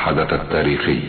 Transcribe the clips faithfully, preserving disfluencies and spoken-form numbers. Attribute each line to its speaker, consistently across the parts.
Speaker 1: الحدث التاريخي.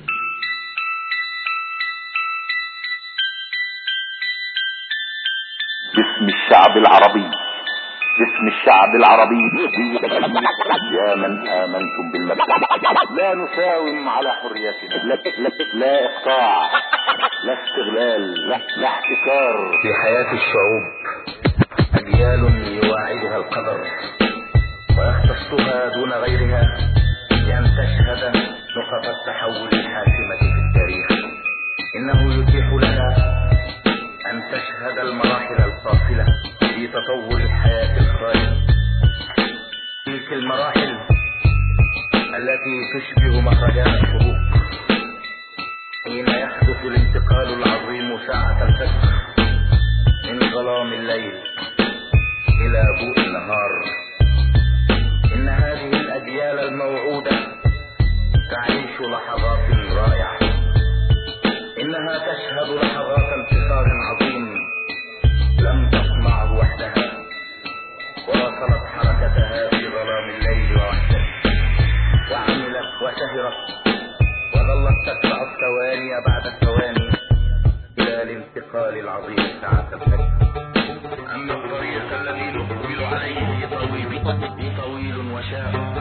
Speaker 2: باسم الشعب العربي، باسم الشعب العربي، يا من آمنتم بالمبدأ، لا نساوم على حريتنا، لا, لا, لا إقطاع، لا استغلال، لا, لا احتكار.
Speaker 3: في حياة الشعوب أجيال يواعدها القدر ويختصها دون غيرها بأن تشهد نقط التحول الحاسمة في التاريخ. إنه يتيح لها أن تشهد المراحل الفاصلة في تطور الحياة الخالد، تلك المراحل التي تشبه مهرجان الشروق حين يحدث الانتقال العظيم ساعة الفجر من ظلام الليل إلى ضوء النهار. إن هذه الأجيال الموعودة تعيش لحظات رائعة، إنها تشهد لحظات انتصار عظيم لم تصنعه وحدها، واصلت حركتها في ظلام الليل ووحدته، وعملت وسهرت وظلت تتبع الثواني بعد الثواني إلى الانتقال العظيم ساعة الفجر. أما الطريق الذي نقبل عليه طويل طويل وشاق.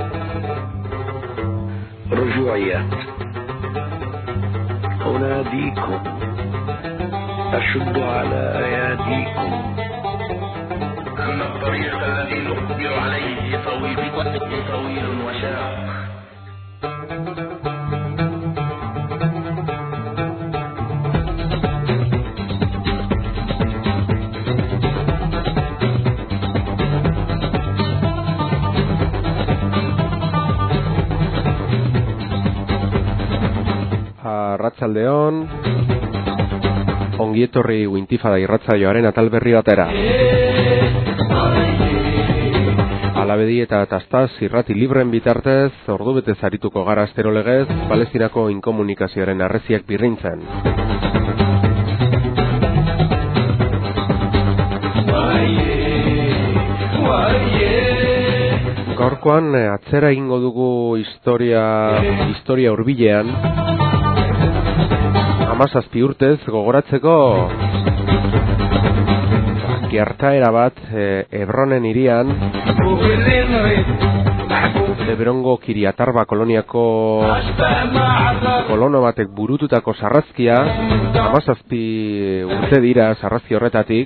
Speaker 4: رجوعيات. أناديكم أشد على أياديكم.
Speaker 3: أما الطريق الذي نقبل عليه طويل طويل وشاق.
Speaker 5: Arratsaldeon, ongi etorri Wintifada irratsaioaren atal berri batera. Alabedi eta Tastaz irrati libren bitartez, ordu betez arituko gara astero legez, Palestinako inkomunikazioaren harresiak birrintzen. Gaurkoan atzera egingo dugu historia historia hurbilean. Hamazazpi urtez gogoratzeko gertaera bat e, Hebronen hirian, Hebrongo Kiriatarba koloniako kolono batek burututako sarrazkia. Hamazazpi urte dira sarrazki horretatik,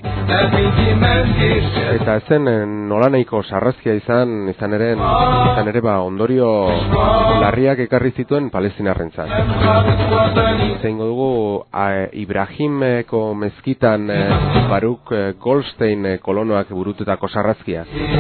Speaker 5: eta ezen nolanaiko sarrazkia izan izan ere, izan ere ba, ondorio larriak ekarri zituen Palestinarrentzat. Zeingo dugu a, Ibrahimeko mezkitan e, Baruch e, Goldstein e, kolonoak burututako sarrazkia.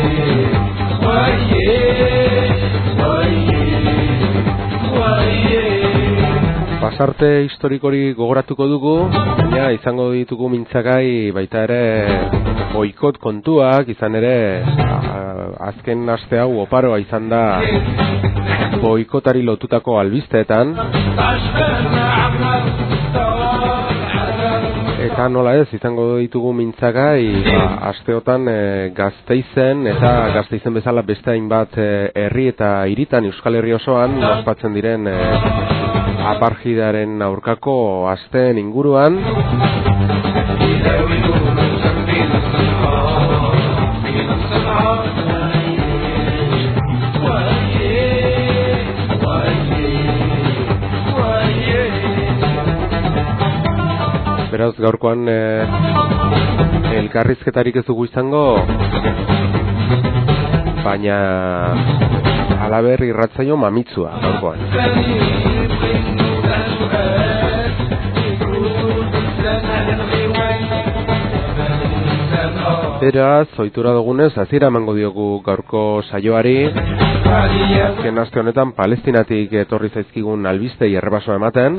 Speaker 5: Pasarte historikori gogoratuko dugu, baina izango ditugu mintzagai baita ere boikot kontuak, izan ere azken aste hau oparoa izan da boikotari lotutako albisteetan. Eta nola ez, izango ditugu mintzagai ba, asteotan e, Gasteizen eta Gasteizen bezala beste hainbat e, herri eta hiritan Euskal Herri osoan ospatzen diren e, apartheidaren aurkako asteen inguruan. Beraz, gaurkoan e, elkarrizketarik ez dugu izango, baina halaber irratzaio mamitsua gaurkoan. Beraz, ohitura dugunez, hasiera emango diogu gaurko saioari. Azken aste honetan Palestinatik etorri zaizkigun albistei errepasoa ematen.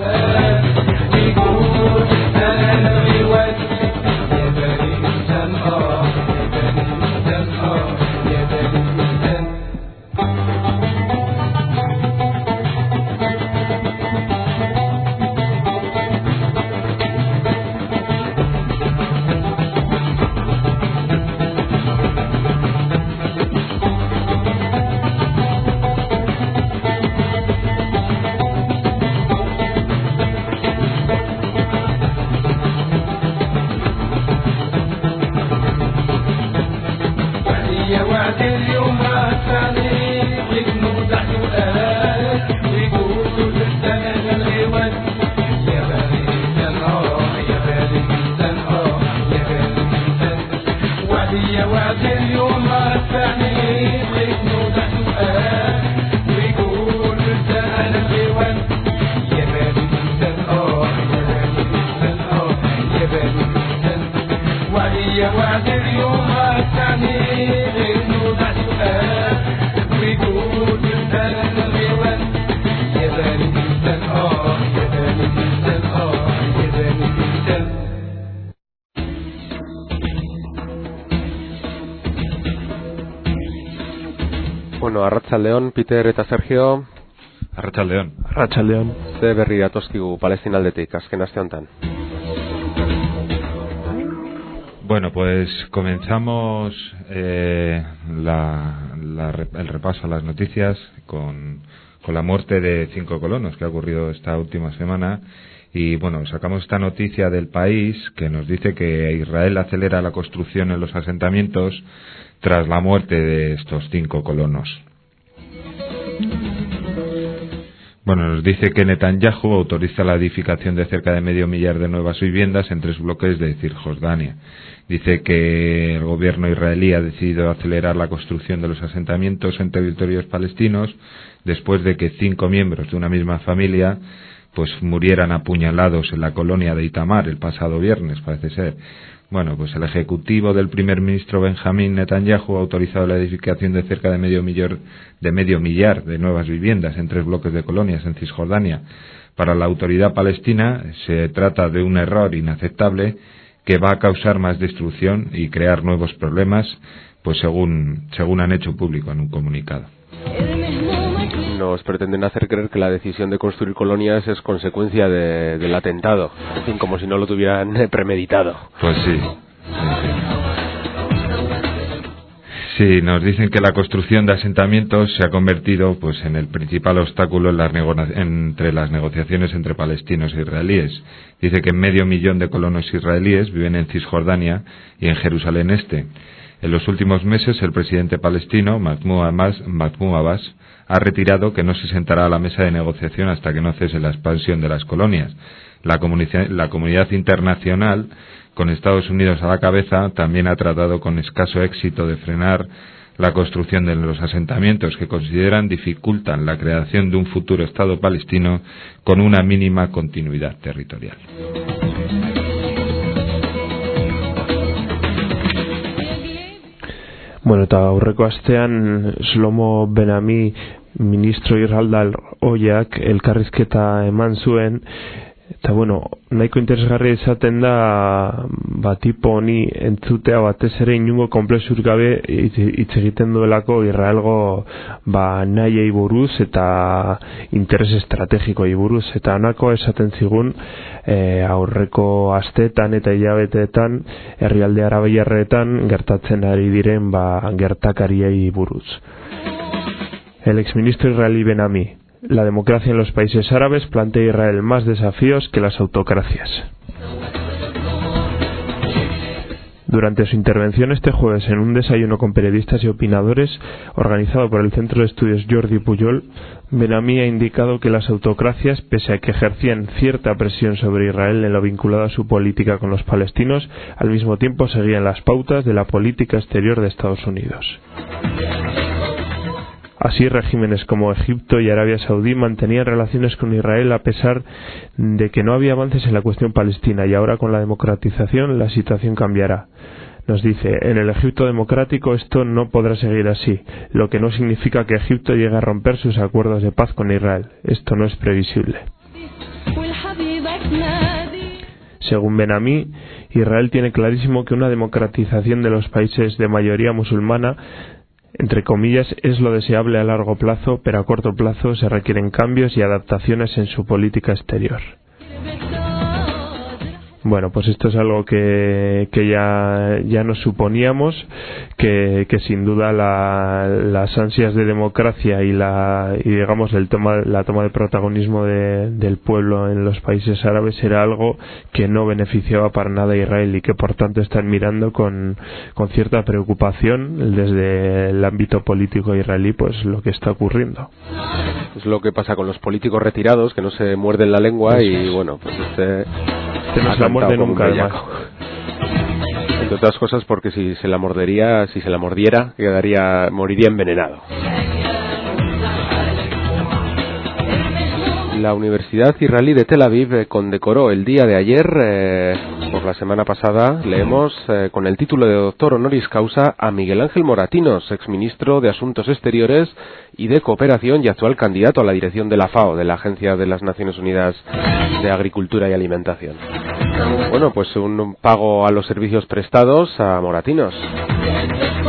Speaker 5: Bueno, arratsaldeon, Peter eta Sergio.
Speaker 1: Arratsaldeon.
Speaker 6: Arratsaldeon.
Speaker 5: Ze berri datozkigu Palestinaldetik azken aste honetan.
Speaker 1: Bueno, pues comenzamos eh, la, la, el repaso a las noticias con, con la muerte de cinco colonos que ha ocurrido esta última semana. Y bueno, sacamos esta noticia del País que nos dice que Israel acelera la construcción en los asentamientos tras la muerte de estos cinco colonos. Bueno, nos dice que Netanyahu autoriza la edificación de cerca de medio millar de nuevas viviendas en tres bloques de Cisjordania. Dice que el gobierno israelí ha decidido acelerar la construcción de los asentamientos en territorios palestinos después de que cinco miembros de una misma familia pues murieran apuñalados en la colonia de Itamar el pasado viernes, parece ser. Bueno, pues el ejecutivo del primer ministro Benjamín Netanyahu ha autorizado la edificación de cerca de medio millar de medio millar de nuevas viviendas en tres bloques de colonias en Cisjordania. Para la autoridad palestina se trata de un error inaceptable que va a causar más destrucción y crear nuevos problemas, pues según según han hecho público en un comunicado.
Speaker 5: Nos pretenden hacer creer que la decisión de construir colonias es consecuencia de, del atentado, en fin, como si no lo tuvieran premeditado.
Speaker 1: Pues sí, sí, sí. Sí, nos dicen que la construcción de asentamientos se ha convertido pues en el principal obstáculo en las nego- entre las negociaciones entre palestinos e israelíes. Dice que medio millón de colonos israelíes viven en Cisjordania y en Jerusalén Este. En los últimos meses, el presidente palestino, Mahmoud Abbas, Mahmoud Abbas, ha retirado que no se sentará a la mesa de negociación hasta que no cese la expansión de las colonias. La, comunidad, la comunidad internacional, con Estados Unidos a la cabeza, también ha tratado con escaso éxito de frenar la construcción de los asentamientos que consideran dificultan la creación de un futuro Estado palestino con una mínima continuidad territorial.
Speaker 6: Bueno, eta aurreko astean Shlomo Ben-Ami ministro irraldar oiak elkarrizketa eman zuen, eta bueno, nahiko interesgarria izaten da ba, tipo honi entzutea batez ere inungo konplexur gabe hitz egiten duelako Israelgo ba, nahiei buruz eta interes estrategikoei buruz, eta anako esaten zigun e, aurreko asteetan eta hilabeteetan herrialde arabaiarretan gertatzen ari diren ba, gertakariei buruz. El exministro israelí Ben-Ami: la democracia en los países árabes plantea a Israel más desafíos que las autocracias. Durante su intervención este jueves en un desayuno con periodistas y opinadores organizado por el Centro de Estudios Jordi Pujol, Ben-Ami ha indicado que las autocracias, pese a que ejercían cierta presión sobre Israel en lo vinculado a su política con los palestinos, al mismo tiempo seguían las pautas de la política exterior de Estados Unidos. Así, regímenes como Egipto y Arabia Saudí mantenían relaciones con Israel a pesar de que no había avances en la cuestión palestina, y ahora con la democratización la situación cambiará. Nos dice: en el Egipto democrático esto no podrá seguir así, lo que no significa que Egipto llegue a romper sus acuerdos de paz con Israel. Esto no es previsible. Según Ben-Ami, Israel tiene clarísimo que una democratización de los países de mayoría musulmana, entre comillas, es lo deseable a largo plazo, pero a corto plazo se requieren cambios y adaptaciones en su política exterior. Bueno, pues esto es algo que, que ya, ya nos suponíamos, que, que sin duda la, las ansias de democracia y la y digamos el toma, la toma de protagonismo de, del pueblo en los países árabes era algo que no beneficiaba para nada a Israel, y que por tanto están mirando con, con cierta preocupación desde el ámbito político israelí pues lo que está ocurriendo.
Speaker 5: Es lo que pasa con los políticos retirados, que no se muerden la lengua, y bueno, pues este...
Speaker 6: Este no se la muerde nunca, además.
Speaker 5: Entre otras cosas porque si se la mordería, si se la mordiera, quedaría, moriría envenenado. La Universidad Israelí de Tel Aviv eh, condecoró el día de ayer, eh, por la semana pasada, leemos, eh, con el título de doctor honoris causa a Miguel Ángel Moratinos, exministro de Asuntos Exteriores y de Cooperación y actual candidato a la dirección de la FAO, de la Agencia de las Naciones Unidas de Agricultura y Alimentación. Bueno, pues un pago a los servicios prestados a Moratinos.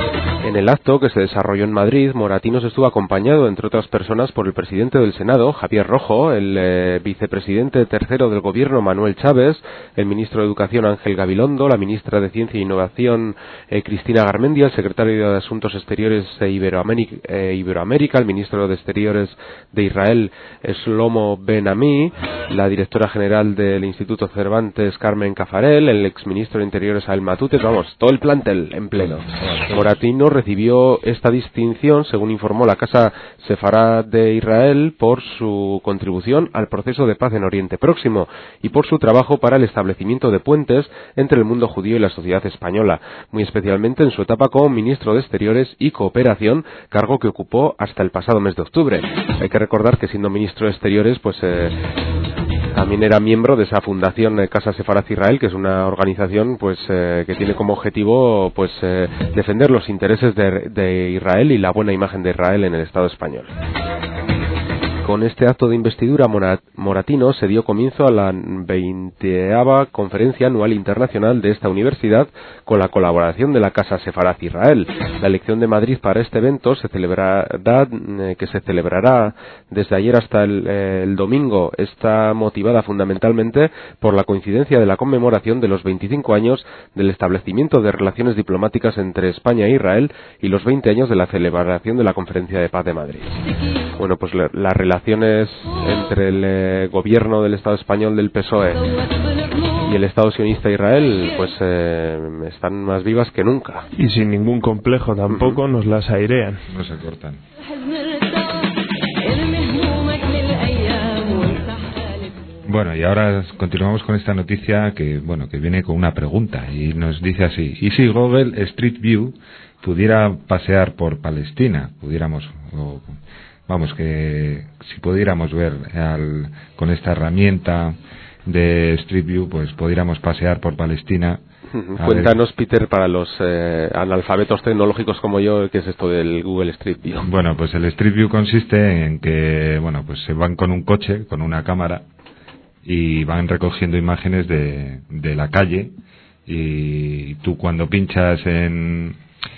Speaker 5: En el acto que se desarrolló en Madrid, Moratinos estuvo acompañado, entre otras personas, por el presidente del Senado, Javier Rojo, el eh, vicepresidente tercero del Gobierno, Manuel Chávez, el ministro de Educación, Ángel Gabilondo, la ministra de Ciencia e Innovación, eh, Cristina Garmendia, el secretario de Asuntos Exteriores de Iberoamérica, eh, Iberoamérica, el ministro de Exteriores de Israel, Shlomo Ben-Ami, la directora general del Instituto Cervantes, Carmen Cafarel, el exministro de Interiores, Ael Matute, vamos, todo el plantel en pleno. Moratinos recibió esta distinción, según informó la Casa Sefarad de Israel, por su contribución al proceso de paz en Oriente Próximo y por su trabajo para el establecimiento de puentes entre el mundo judío y la sociedad española, muy especialmente en su etapa como ministro de Exteriores y Cooperación, cargo que ocupó hasta el pasado mes de octubre. Hay que recordar que siendo ministro de Exteriores, pues eh, también era miembro de esa fundación eh, Casa Sefarad Israel, que es una organización pues eh, que tiene como objetivo pues eh, defender los intereses de, de Israel y la buena imagen de Israel en el Estado español. Con este acto de investidura, Moratinos se dio comienzo a la veinteava Conferencia Anual Internacional de esta universidad con la colaboración de la Casa Sefarad Israel. La elección de Madrid para este evento se celebrará, que se celebrará desde ayer hasta el, eh, el domingo, está motivada fundamentalmente por la coincidencia de la conmemoración de los veinticinco años del establecimiento de relaciones diplomáticas entre España e Israel y los veinte años de la celebración de la Conferencia de Paz de Madrid. Bueno, pues la, la relación relaciones entre el eh, gobierno del Estado español del P S O E y el Estado sionista Israel pues eh, están más vivas que nunca.
Speaker 6: Y sin ningún complejo tampoco. Uh-huh. Nos las airean.
Speaker 1: No se cortan. Bueno, y ahora continuamos con esta noticia que, bueno, que viene con una pregunta y nos dice así: ¿y si Google Street View pudiera pasear por Palestina? Pudiéramos... O, Vamos, que si pudiéramos ver al, con esta herramienta de Street View, pues pudiéramos pasear por Palestina.
Speaker 5: Cuéntanos, ver. Peter, para los eh, analfabetos tecnológicos como yo, ¿qué es esto del Google Street View?
Speaker 1: Bueno, pues el Street View consiste en que, bueno, pues se van con un coche, con una cámara, y van recogiendo imágenes de, de la calle, y tú cuando pinchas en...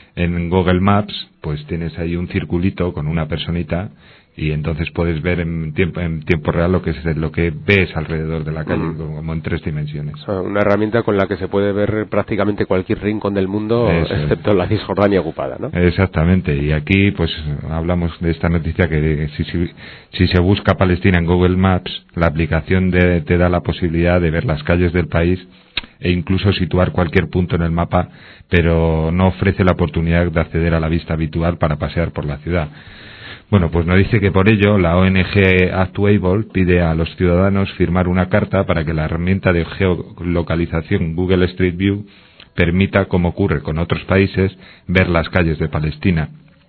Speaker 1: en Google Maps, pues tienes ahí un circulito con una personita y entonces puedes ver en tiempo en tiempo real lo que es lo que ves alrededor de la calle, mm. como en tres dimensiones.
Speaker 5: O sea, una herramienta con la que se puede ver prácticamente cualquier rincón del mundo, eso, excepto la Cisjordania ocupada, ¿no?
Speaker 1: Exactamente. Y aquí pues hablamos de esta noticia que si, si, si se busca Palestina en Google Maps, la aplicación de, te da la posibilidad de ver las calles del país e incluso situar cualquier punto en el mapa, pero no ofrece la oportunidad de acceder a la vista habitual para pasear por la ciudad. Bueno, pues nos dice que por ello la O N G Actuable pide a los ciudadanos firmar una carta para que la herramienta de geolocalización Google Street View permita, como ocurre con otros países, ver las calles de Palestina.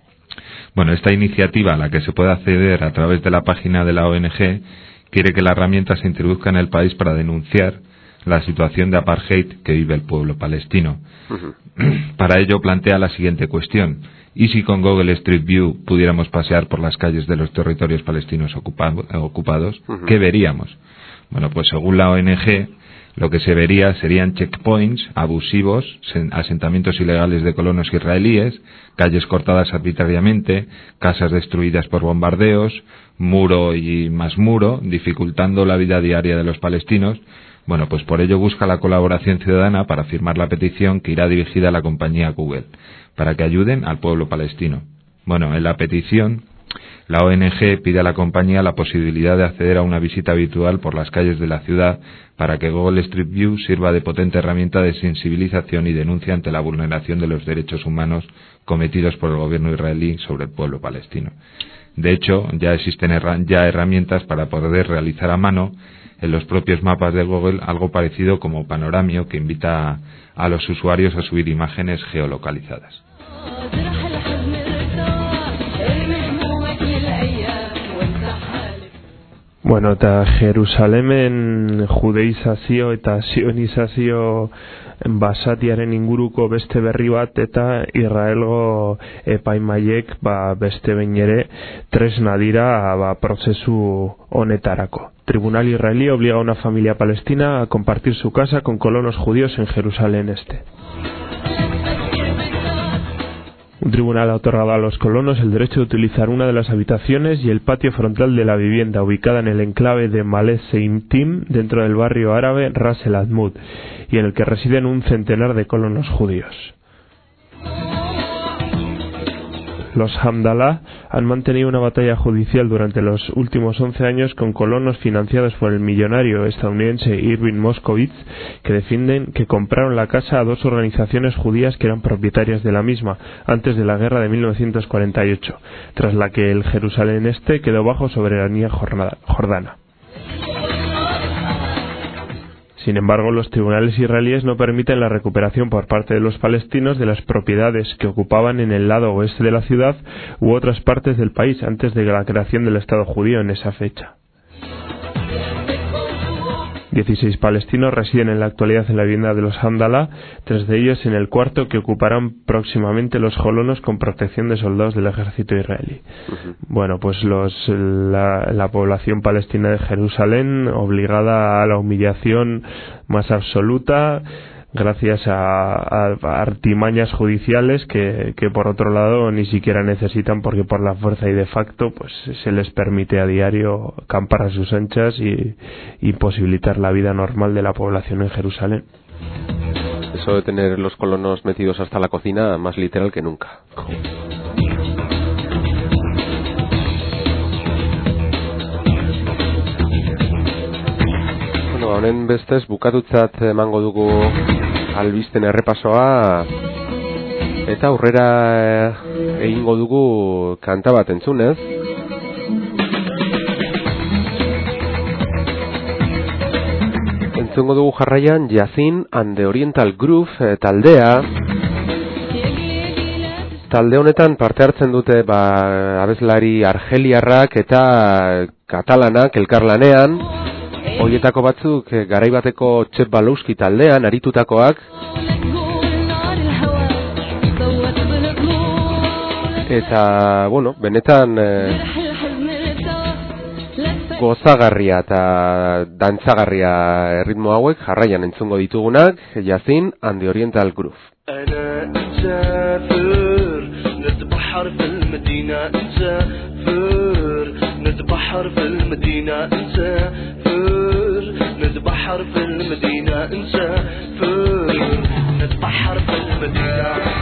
Speaker 1: Bueno, esta iniciativa a la que se puede acceder a través de la página de la O N G quiere que la herramienta se introduzca en el país para denunciar la situación de apartheid que vive el pueblo palestino. Uh-huh. Para ello plantea la siguiente cuestión: ¿y si con Google Street View pudiéramos pasear por las calles de los territorios palestinos ocupa- ocupados? Uh-huh. ¿Qué veríamos? Bueno, pues según la O N G, lo que se vería serían checkpoints abusivos, asentamientos ilegales de colonos israelíes, calles cortadas arbitrariamente, casas destruidas por bombardeos, muro y más muro, dificultando la vida diaria de los palestinos. Bueno, pues por ello busca la colaboración ciudadana para firmar la petición que irá dirigida a la compañía Google, para que ayuden al pueblo palestino. Bueno, en la petición, la O N G pide a la compañía la posibilidad de acceder a una visita habitual por las calles de la ciudad para que Google Street View sirva de potente herramienta de sensibilización y denuncia ante la vulneración de los derechos humanos cometidos por el gobierno israelí sobre el pueblo palestino. De hecho, ya existen herra- ya herramientas para poder realizar a mano en los propios mapas de Google algo parecido como Panoramio, que invita a, a los usuarios a subir imágenes geolocalizadas.
Speaker 6: Bueno, eta Jerusalemen judeizazio eta sionizazio basatiaren inguruko beste berri bat, eta Israelgo epaimaiek ba, beste behin ere tresna dira ba, prozesu honetarako. Tribunal israelí obliga a una familia palestina a compartir su casa con colonos judíos en Jerusalén Este. Un tribunal ha otorgado a los colonos el derecho de utilizar una de las habitaciones y el patio frontal de la vivienda ubicada en el enclave de Malé Seintim, dentro del barrio árabe Ras El Admud, y en el que residen un centenar de colonos judíos. Los Hamdalah han mantenido una batalla judicial durante los últimos once años con colonos financiados por el millonario estadounidense Irving Moscovitz, que defienden que compraron la casa a dos organizaciones judías que eran propietarias de la misma antes de la guerra de mil novecientos cuarenta y ocho, tras la que el Jerusalén Este quedó bajo soberanía jordana. Sin embargo, los tribunales israelíes no permiten la recuperación por parte de los palestinos de las propiedades que ocupaban en el lado oeste de la ciudad u otras partes del país antes de la creación del Estado judío en esa fecha. dieciséis palestinos residen en la actualidad en la vivienda de los Hamdalah, tres de ellos en el cuarto que ocuparán próximamente los colonos con protección de soldados del ejército israelí. Uh-huh. Bueno, pues los, la, la población palestina de Jerusalén obligada a la humillación más absoluta gracias a, a, a artimañas judiciales que, que por otro lado ni siquiera necesitan, porque por la fuerza y de facto pues se les permite a diario campar a sus anchas y, y posibilitar la vida normal de la población en Jerusalén.
Speaker 5: Eso de tener los colonos metidos hasta la cocina, más literal que nunca. Bueno, honen bestez bukatutzat emango dugu albisten errepasoa, eta aurrera egingo dugu kanta bat entzunez. Entzungo dugu jarraian Yazin and the Oriental Groove taldea. Talde honetan parte hartzen dute ba, abeslari argeliarrak eta katalanak elkarlanean. Hoietako batzuk garaibateko Txep Balowski taldean aritutakoak. Eta, bueno, benetan eh, gozagarria eta dantzagarria erritmo hauek jarraian entzungo ditugunak, Yazin and the Oriental Groove.
Speaker 7: نتبحر في المدينة نسافر نتبحر في المدينة نسافر نتبحر في المدينة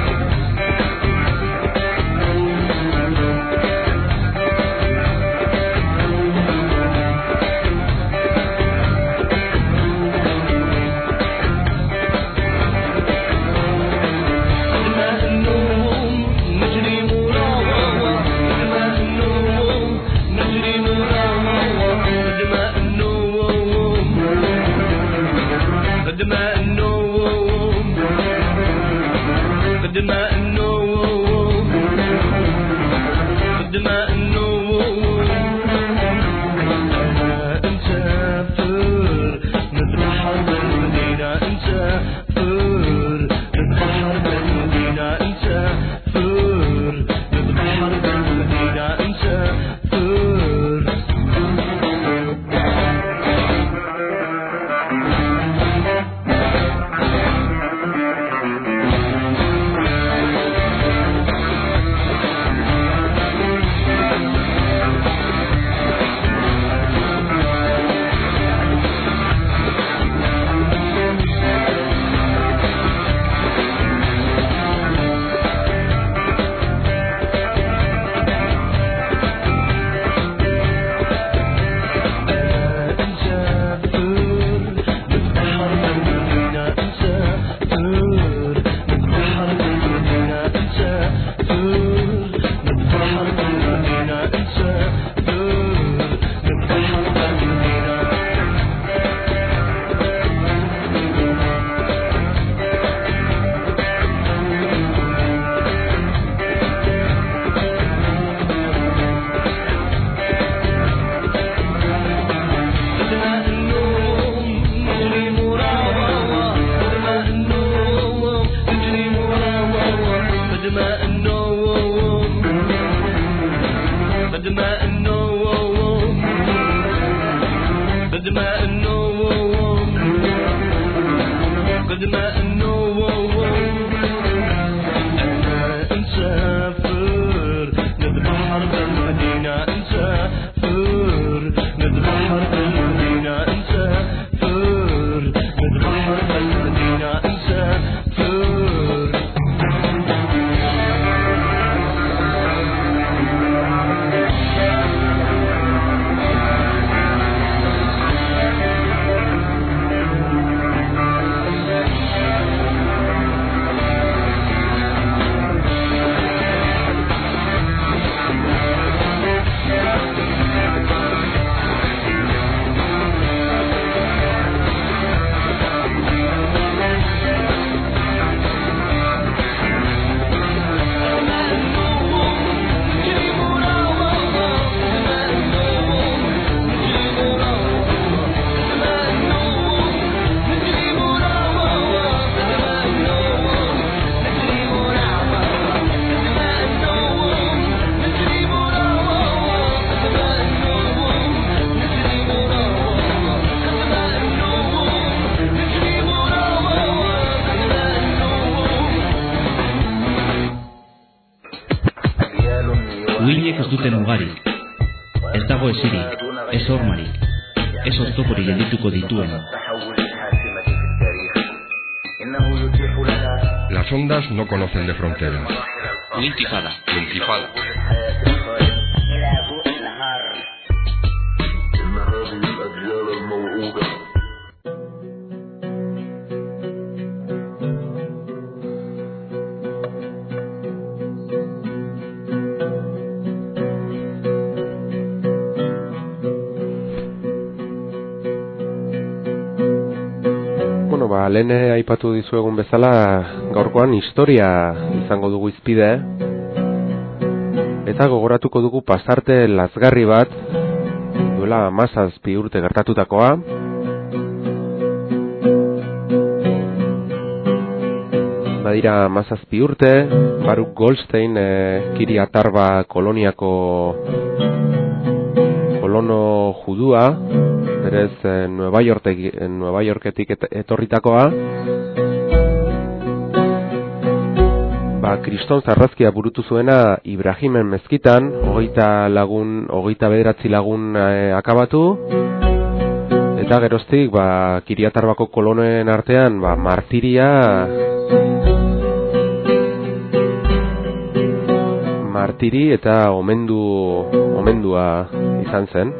Speaker 7: قد ما أنه أنا أنسى
Speaker 8: dute mugarik. Ez dago esirik, ez hormarik, ez oztoporik geldituko dituen.
Speaker 9: Las ondas no conocen de fronteras.
Speaker 8: Intifada.
Speaker 9: Intifada.
Speaker 5: Ba, lehen aipatu dizuegun bezala, gaurkoan historia izango dugu izpide, eta gogoratuko dugu pasarte lazgarri bat, duela hamazazpi urte gertatutakoa. Badira hamazazpi urte, Baruch Goldstein, eh, Kiryat Arba koloniako kolono judua, berez eh, Nueva Yorketik, Nueva Yorketik et, etorritakoa, ba, kriston zarrazkia burutu zuena Ibrahimen mezkitan, hogeita lagun, hogeita bederatzi lagun eh, akabatu, eta geroztik, ba, Kiryat Arbako kolonoen artean, ba, martiria, martiri eta omendu, omendua izan zen.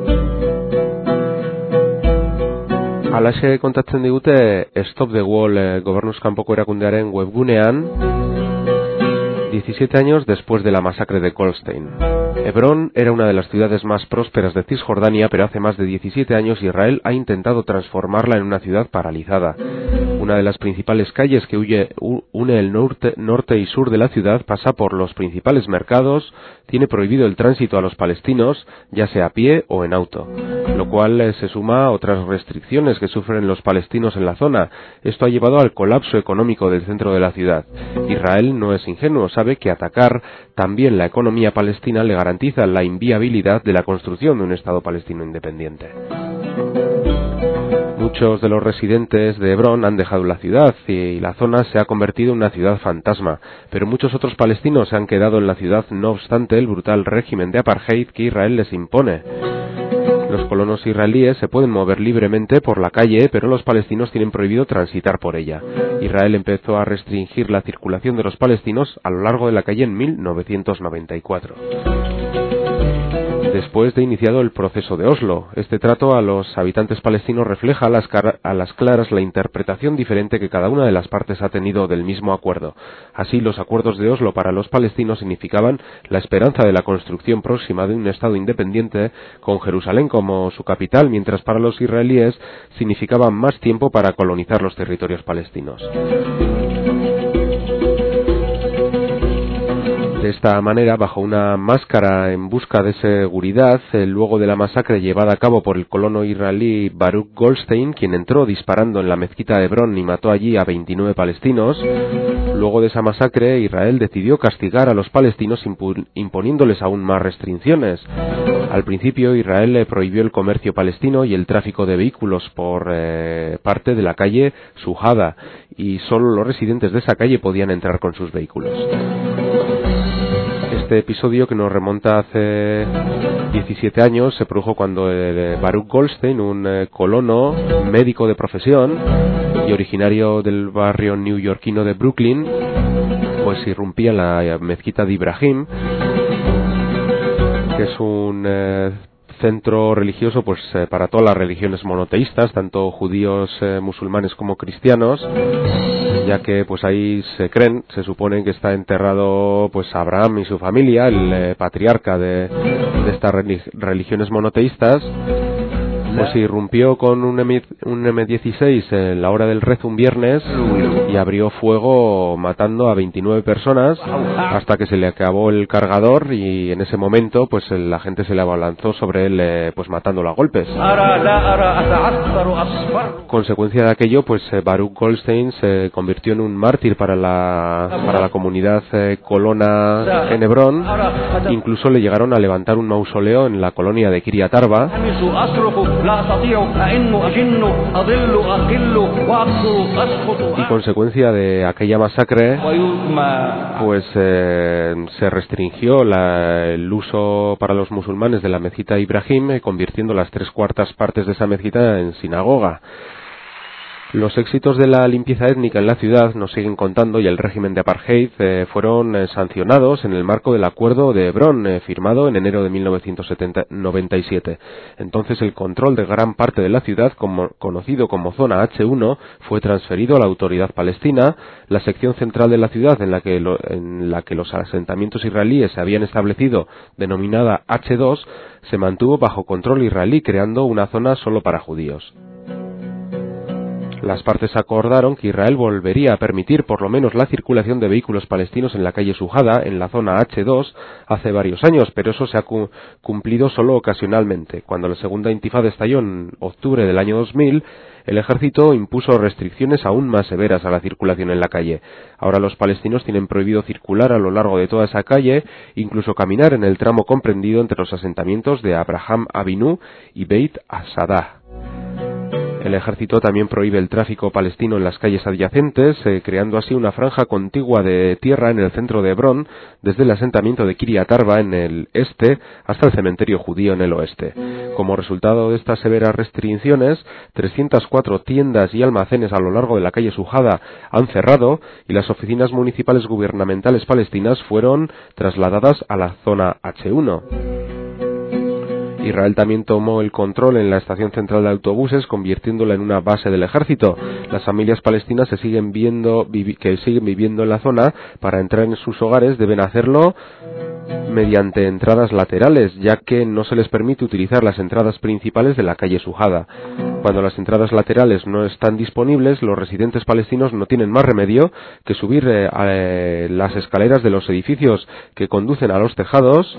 Speaker 5: Halaxe kontatzen digute Stop the Wall eh, gobernuz kanpoko erakundearen webgunean, diecisiete años después de la masacre de Goldstein. Hebrón era una de las ciudades más prósperas de Cisjordania, pero hace más de diecisiete años Israel ha intentado transformarla en una ciudad paralizada. Una de las principales calles que huye, une el norte, norte y sur de la ciudad pasa por los principales mercados, tiene prohibido el tránsito a los palestinos, ya sea a pie o en auto, lo cual eh, se suma a otras restricciones que sufren los palestinos en la zona. Esto ha llevado al colapso económico del centro de la ciudad. Israel no es ingenuo, sabe que atacar también la economía palestina le garantiza la inviabilidad de la construcción de un Estado palestino independiente. Muchos de los residentes de Hebrón han dejado la ciudad y la zona se ha convertido en una ciudad fantasma, pero muchos otros palestinos se han quedado en la ciudad no obstante el brutal régimen de apartheid que Israel les impone. Los colonos israelíes se pueden mover libremente por la calle, pero los palestinos tienen prohibido transitar por ella. Israel empezó a restringir la circulación de los palestinos a lo largo de la calle en mil novecientos noventa y cuatro. Después de iniciado el proceso de Oslo, este trato a los habitantes palestinos refleja a las, a las claras la interpretación diferente que cada una de las partes ha tenido del mismo acuerdo. Así, los acuerdos de Oslo para los palestinos significaban la esperanza de la construcción próxima de un Estado independiente con Jerusalén como su capital, mientras para los israelíes significaban más tiempo para colonizar los territorios palestinos. De esta manera, bajo una máscara en busca de seguridad, eh, luego de la masacre llevada a cabo por el colono israelí Baruch Goldstein, quien entró disparando en la mezquita de Hebrón y mató allí a veintinueve palestinos, luego de esa masacre Israel decidió castigar a los palestinos impu- imponiéndoles aún más restricciones. Al principio Israel le prohibió el comercio palestino y el tráfico de vehículos por eh, parte de la calle Sujada, y solo los residentes de esa calle podían entrar con sus vehículos. Este episodio, que nos remonta hace diecisiete años, se produjo cuando eh, Baruch Goldstein, un eh, colono médico de profesión y originario del barrio neoyorquino de Brooklyn, pues irrumpía en la mezquita de Ibrahim, que es un eh, centro religioso pues eh, para todas las religiones monoteístas, tanto judíos, eh, musulmanes como cristianos, ya que pues ahí se creen, se supone que está enterrado pues Abraham y su familia, el eh, patriarca de, de estas religiones monoteístas. Pues irrumpió con un eme dieciséis en la hora del rezo un viernes y abrió fuego matando a veintinueve personas hasta que se le acabó el cargador, y en ese momento pues la gente se le abalanzó sobre él eh, pues matándolo a golpes. Consecuencia de aquello, pues Baruch Goldstein se convirtió en un mártir para la para la comunidad eh, colona en Hebrón. Incluso le llegaron a levantar un mausoleo en la colonia de Kiryat Arba, Y consecuencia de aquella masacre, pues eh, se restringió la, el uso para los musulmanes de la mezquita Ibrahim, eh, convirtiendo las tres cuartas partes de esa mezquita en sinagoga. Los éxitos de la limpieza étnica en la ciudad nos siguen contando y el régimen de apartheid eh, fueron eh, sancionados en el marco del Acuerdo de Hebrón, eh, firmado en enero de mil novecientos noventa y siete. Entonces el control de gran parte de la ciudad, como, conocido como zona hache uno, fue transferido a la autoridad palestina. La sección central de la ciudad en la que, lo, en la que los asentamientos israelíes se habían establecido, denominada hache dos, se mantuvo bajo control israelí, creando una zona solo para judíos. Las partes acordaron que Israel volvería a permitir por lo menos la circulación de vehículos palestinos en la calle Sujada, en la zona hache dos, hace varios años, pero eso se ha cu- cumplido solo ocasionalmente. Cuando la segunda intifada estalló en octubre del año dos mil, el ejército impuso restricciones aún más severas a la circulación en la calle. Ahora los palestinos tienen prohibido circular a lo largo de toda esa calle, incluso caminar en el tramo comprendido entre los asentamientos de Abraham Avinu y Beit Asadah. El ejército también prohíbe el tráfico palestino en las calles adyacentes, eh, creando así una franja contigua de tierra en el centro de Hebrón, desde el asentamiento de Kiryat Arba en el este hasta el cementerio judío en el oeste. Como resultado de estas severas restricciones, trescientas cuatro tiendas y almacenes a lo largo de la calle Sujada han cerrado y las oficinas municipales gubernamentales palestinas fueron trasladadas a la zona hache uno. Israel también tomó el control en la estación central de autobuses, convirtiéndola en una base del ejército. Las familias palestinas se siguen viendo, vivi, que siguen viviendo en la zona, para entrar en sus hogares deben hacerlo mediante entradas laterales, ya que no se les permite utilizar las entradas principales de la calle Sujada. Cuando las entradas laterales no están disponibles, los residentes palestinos no tienen más remedio que subir eh, eh, las escaleras de los edificios que conducen a los tejados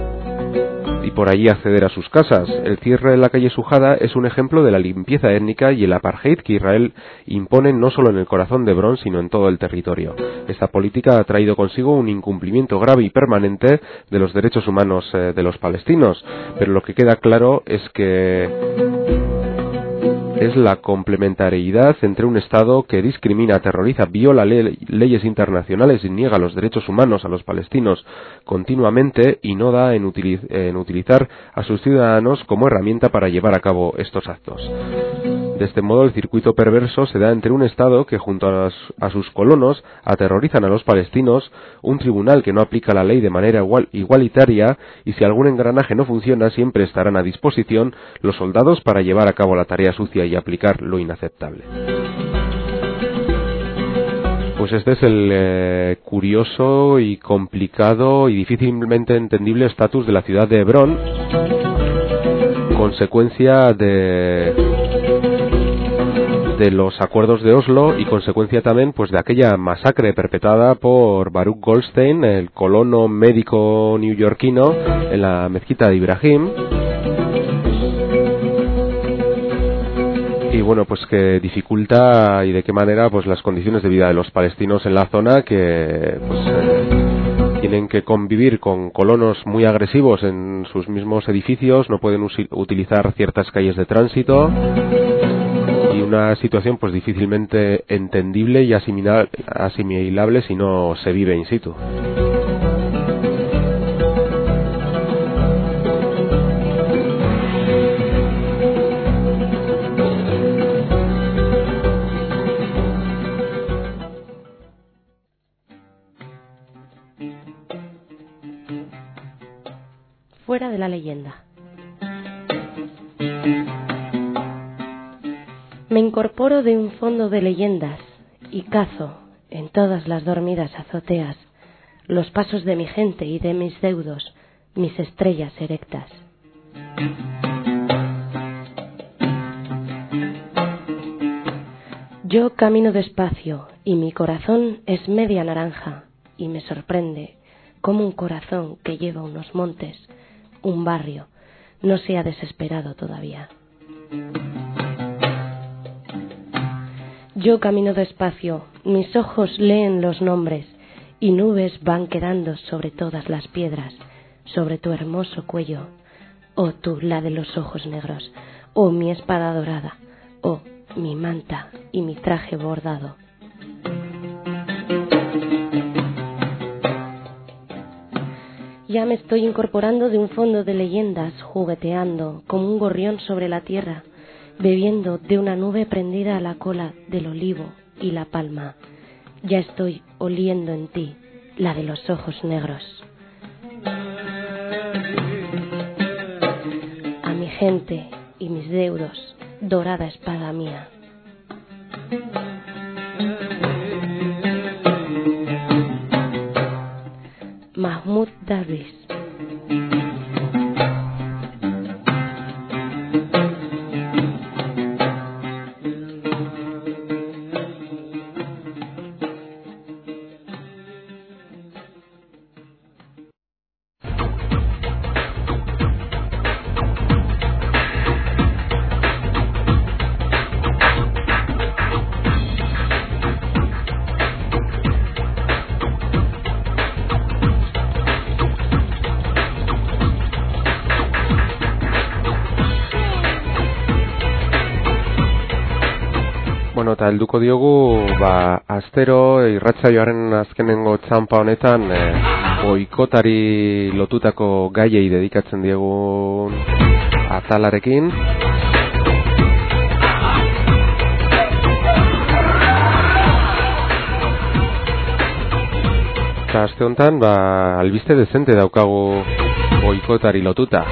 Speaker 5: y por allí acceder a sus casas. El cierre de la calle Sujada es un ejemplo de la limpieza étnica y el apartheid que Israel impone no solo en el corazón de Hebrón, sino en todo el territorio. Esta política ha traído consigo un incumplimiento grave y permanente de los derechos humanos eh, de los palestinos, pero lo que queda claro es que es la complementariedad entre un Estado que discrimina, aterroriza, viola le leyes internacionales y niega los derechos humanos a los palestinos continuamente y no da en, utiliz en utilizar a sus ciudadanos como herramienta para llevar a cabo estos actos. De este modo, el circuito perverso se da entre un Estado que, junto a, las, a sus colonos, aterrorizan a los palestinos, un tribunal que no aplica la ley de manera igual, igualitaria, y si algún engranaje no funciona, siempre estarán a disposición los soldados para llevar a cabo la tarea sucia y aplicar lo inaceptable. Pues este es el eh, curioso y complicado y difícilmente entendible estatus de la ciudad de Hebrón, consecuencia de de los acuerdos de Oslo y consecuencia también pues de aquella masacre perpetrada por Baruch Goldstein, el colono médico neoyorquino, en la mezquita de Ibrahim. Y bueno, pues que dificulta y de qué manera pues las condiciones de vida de los palestinos en la zona, que pues eh, tienen que convivir con colonos muy agresivos en sus mismos edificios, no pueden utilizar ciertas calles de tránsito, y una situación pues difícilmente entendible y asimilable si no se vive in situ.
Speaker 10: Fuera de la leyenda. Me incorporo de un fondo de leyendas y cazo en todas las dormidas azoteas los pasos de mi gente y de mis deudos, mis estrellas erectas. Yo camino despacio y mi corazón es media naranja y me sorprende cómo un corazón que lleva unos montes, un barrio, no se ha desesperado todavía. Yo camino despacio, mis ojos leen los nombres y nubes van quedando sobre todas las piedras, sobre tu hermoso cuello, oh tú, la de los ojos negros, oh mi espada dorada, oh mi manta y mi traje bordado. Ya me estoy incorporando de un fondo de leyendas, jugueteando como un gorrión sobre la tierra, bebiendo de una nube prendida a la cola del olivo y la palma. Ya estoy oliendo en ti, la de los ojos negros. A mi gente y mis deudos, dorada espada mía. Mahmoud Darwish.
Speaker 5: Eta helduko diogu, ba, astero irratsaioaren azkenengo txanpa honetan e, boikotari lotutako gaiei dedikatzen diegun atalarekin. Eta aste honetan, ba, albiste dezente daukagu boikotari lotuta.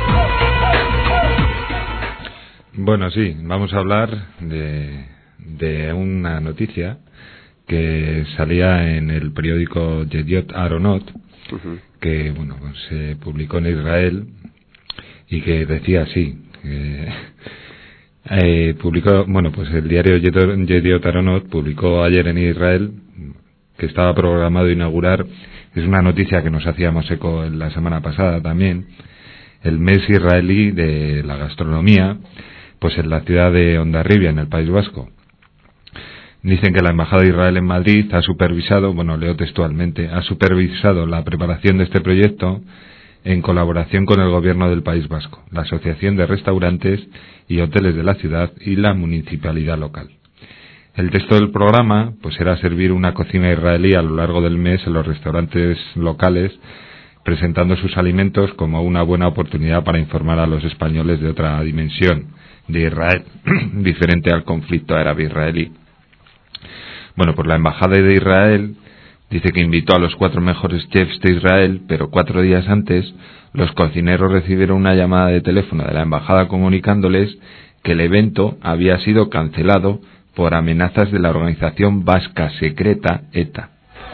Speaker 1: Bueno, sí, vamos a hablar de... de una noticia que salía en el periódico Yediot Aharonot, uh-huh. que bueno, pues, se publicó en Israel y que decía así, que, eh, publicó, bueno, pues el diario Yediot Aharonot publicó ayer en Israel que estaba programado inaugurar, es una noticia que nos hacíamos eco en la semana pasada también, el mes israelí de la gastronomía, pues en la ciudad de Hondarribia, en el País Vasco. Dicen que la Embajada de Israel en Madrid ha supervisado, bueno, leo textualmente, ha supervisado la preparación de este proyecto en colaboración con el Gobierno del País Vasco, la Asociación de Restaurantes y Hoteles de la ciudad y la municipalidad local. El texto del programa, pues, era servir una cocina israelí a lo largo del mes en los restaurantes locales, presentando sus alimentos como una buena oportunidad para informar a los españoles de otra dimensión de Israel, diferente al conflicto árabe-israelí. Bueno, pues la Embajada de Israel dice que invitó a los cuatro mejores chefs de Israel, pero cuatro días antes los cocineros recibieron una llamada de teléfono de la Embajada comunicándoles que el evento había sido cancelado por amenazas de la organización vasca secreta ETA.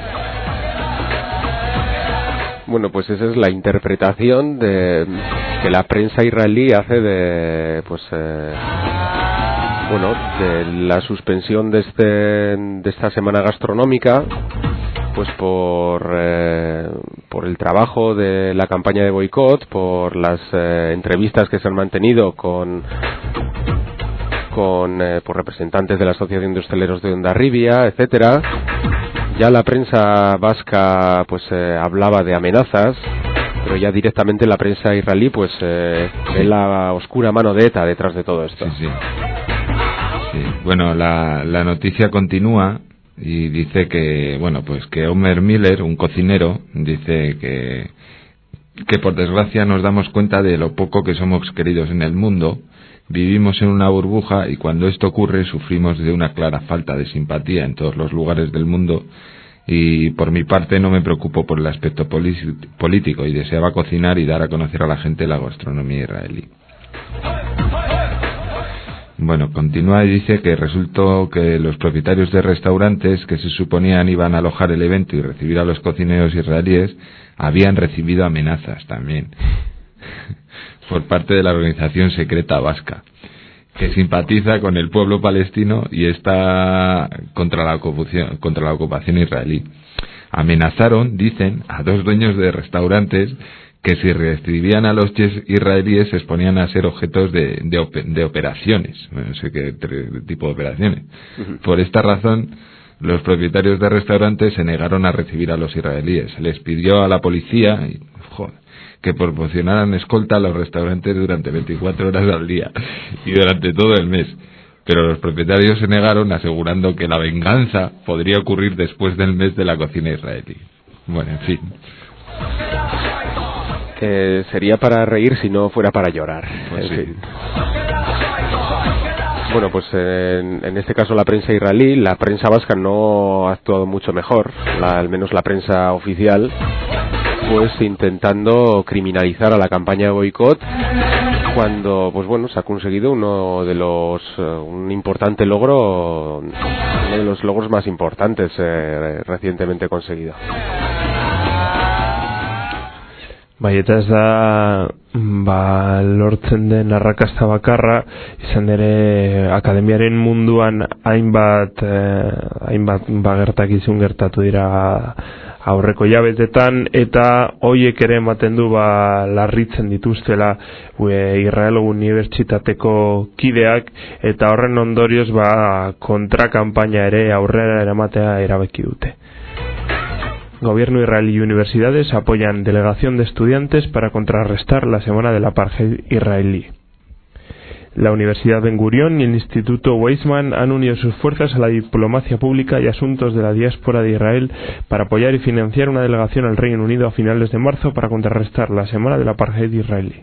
Speaker 5: Bueno, pues esa es la interpretación de que la prensa israelí hace de, pues, eh, bueno, de la suspensión de este, de esta semana gastronómica, pues por, eh, por el trabajo de la campaña de boicot, por las eh, entrevistas que se han mantenido con, con, eh, por representantes de la Asociación de Hosteleros de Hondarribia, etcétera. Ya la prensa vasca, pues, eh, hablaba de amenazas, pero ya directamente la prensa israelí, pues, eh, ve la oscura mano de ETA detrás de todo esto.
Speaker 1: Sí, sí. Sí. Bueno, la, la noticia continúa y dice que, bueno, pues que Omer Miller, un cocinero, dice que, que por desgracia nos damos cuenta de lo poco que somos queridos en el mundo. Vivimos en una burbuja y cuando esto ocurre sufrimos de una clara falta de simpatía en todos los lugares del mundo y por mi parte no me preocupo por el aspecto político y deseaba cocinar y dar a conocer a la gente la gastronomía israelí. Bueno, continúa y dice que resultó que los propietarios de restaurantes que se suponían iban a alojar el evento y recibir a los cocineros israelíes habían recibido amenazas también por parte de la organización secreta vasca, que simpatiza con el pueblo palestino y está contra la ocupación, contra la ocupación israelí. Amenazaron, dicen, a dos dueños de restaurantes que si recibían a los chefs israelíes se exponían a ser objetos de, de, de operaciones, no sé qué tipo de operaciones. Uh-huh. Por esta razón, los propietarios de restaurantes se negaron a recibir a los israelíes. Se les pidió a la policía, joder, que proporcionaran escolta a los restaurantes durante veinticuatro horas al día y durante todo el mes. Pero los propietarios se negaron, asegurando que la venganza podría ocurrir después del mes de la cocina israelí. Bueno, en fin.
Speaker 5: Que sería para reír si no fuera para llorar.
Speaker 1: Pues
Speaker 5: en
Speaker 1: sí.
Speaker 5: fin. Bueno, pues en, en este caso la prensa israelí, la prensa vasca no ha actuado mucho mejor, la, al menos la prensa oficial, pues intentando criminalizar a la campaña de boicot, cuando, pues bueno, se ha conseguido uno de los, uh, un importante logro, uno de los logros más importantes eh, recientemente conseguido.
Speaker 6: Bai, eta ez da ba, lortzen den arrakasta bakarra, izan ere akademiaren munduan hainbat eh, hainbat bagertakizun gertatu dira aurreko hilabetetan, eta hoiek ere ematen du ba, larritzen dituztela e, Israel Unibertsitateko kideak, eta horren ondorioz ba, kontrakanpaina ere aurrera eramatea erabaki dute. Gobierno israelí y universidades apoyan delegación de estudiantes para contrarrestar la semana del apartheid israelí. La Universidad Ben Gurión y el Instituto Weizmann han unido sus fuerzas a la diplomacia pública y asuntos de la diáspora de Israel para apoyar y financiar una delegación al Reino Unido a finales de marzo para contrarrestar la semana del apartheid israelí.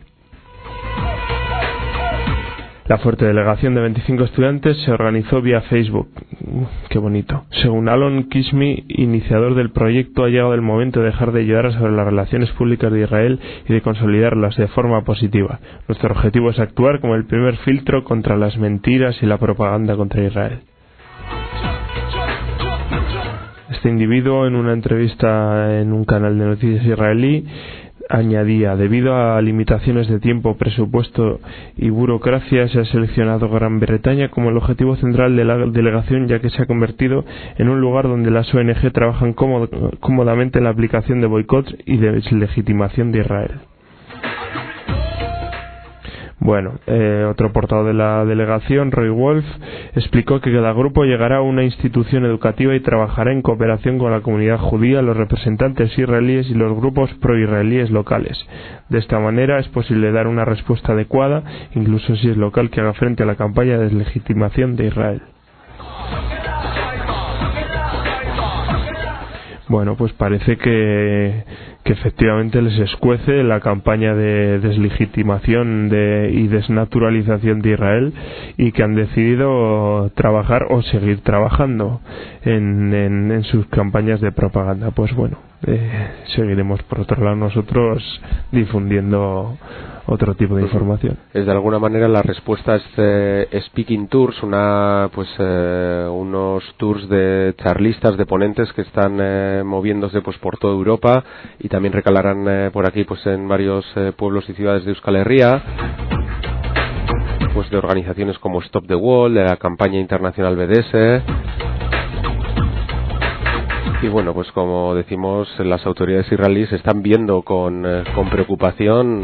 Speaker 6: La fuerte delegación de veinticinco estudiantes se organizó vía Facebook. Uh, ¡Qué bonito! Según Alon Kishmi, iniciador del proyecto, ha llegado el momento de dejar de llorar sobre las relaciones públicas de Israel y de consolidarlas de forma positiva. Nuestro objetivo es actuar como el primer filtro contra las mentiras y la propaganda contra Israel. Este individuo, en una entrevista en un canal de noticias israelí, añadía: debido a limitaciones de tiempo, presupuesto y burocracia, se ha seleccionado Gran Bretaña como el objetivo central de la delegación, ya que se ha convertido en un lugar donde las O N G trabajan cómod- cómodamente en la aplicación de boicots y de deslegitimación de Israel. Bueno, eh, otro portavoz de la delegación, Roy Wolf, explicó que cada grupo llegará a una institución educativa y trabajará en cooperación con la comunidad judía, los representantes israelíes y los grupos pro-israelíes locales. De esta manera es posible dar una respuesta adecuada, incluso si es local, que haga frente a la campaña de deslegitimación de Israel. Bueno, pues parece que, que efectivamente les escuece la campaña de deslegitimación de, y desnaturalización de Israel, y que han decidido trabajar o seguir trabajando en, en, en sus campañas de propaganda. Pues bueno, eh, seguiremos por otro lado nosotros difundiendo otro tipo de información.
Speaker 5: Es de alguna manera la respuesta a este Speaking Tours, una pues eh, unos tours de charlistas, de ponentes que están eh, moviéndose pues por toda Europa, y también recalarán eh, por aquí pues en varios eh, pueblos y ciudades de Euskal Herria, pues de organizaciones como Stop the Wall, de la campaña internacional B D S. Y bueno, pues como decimos, las autoridades israelíes están viendo con, eh, con preocupación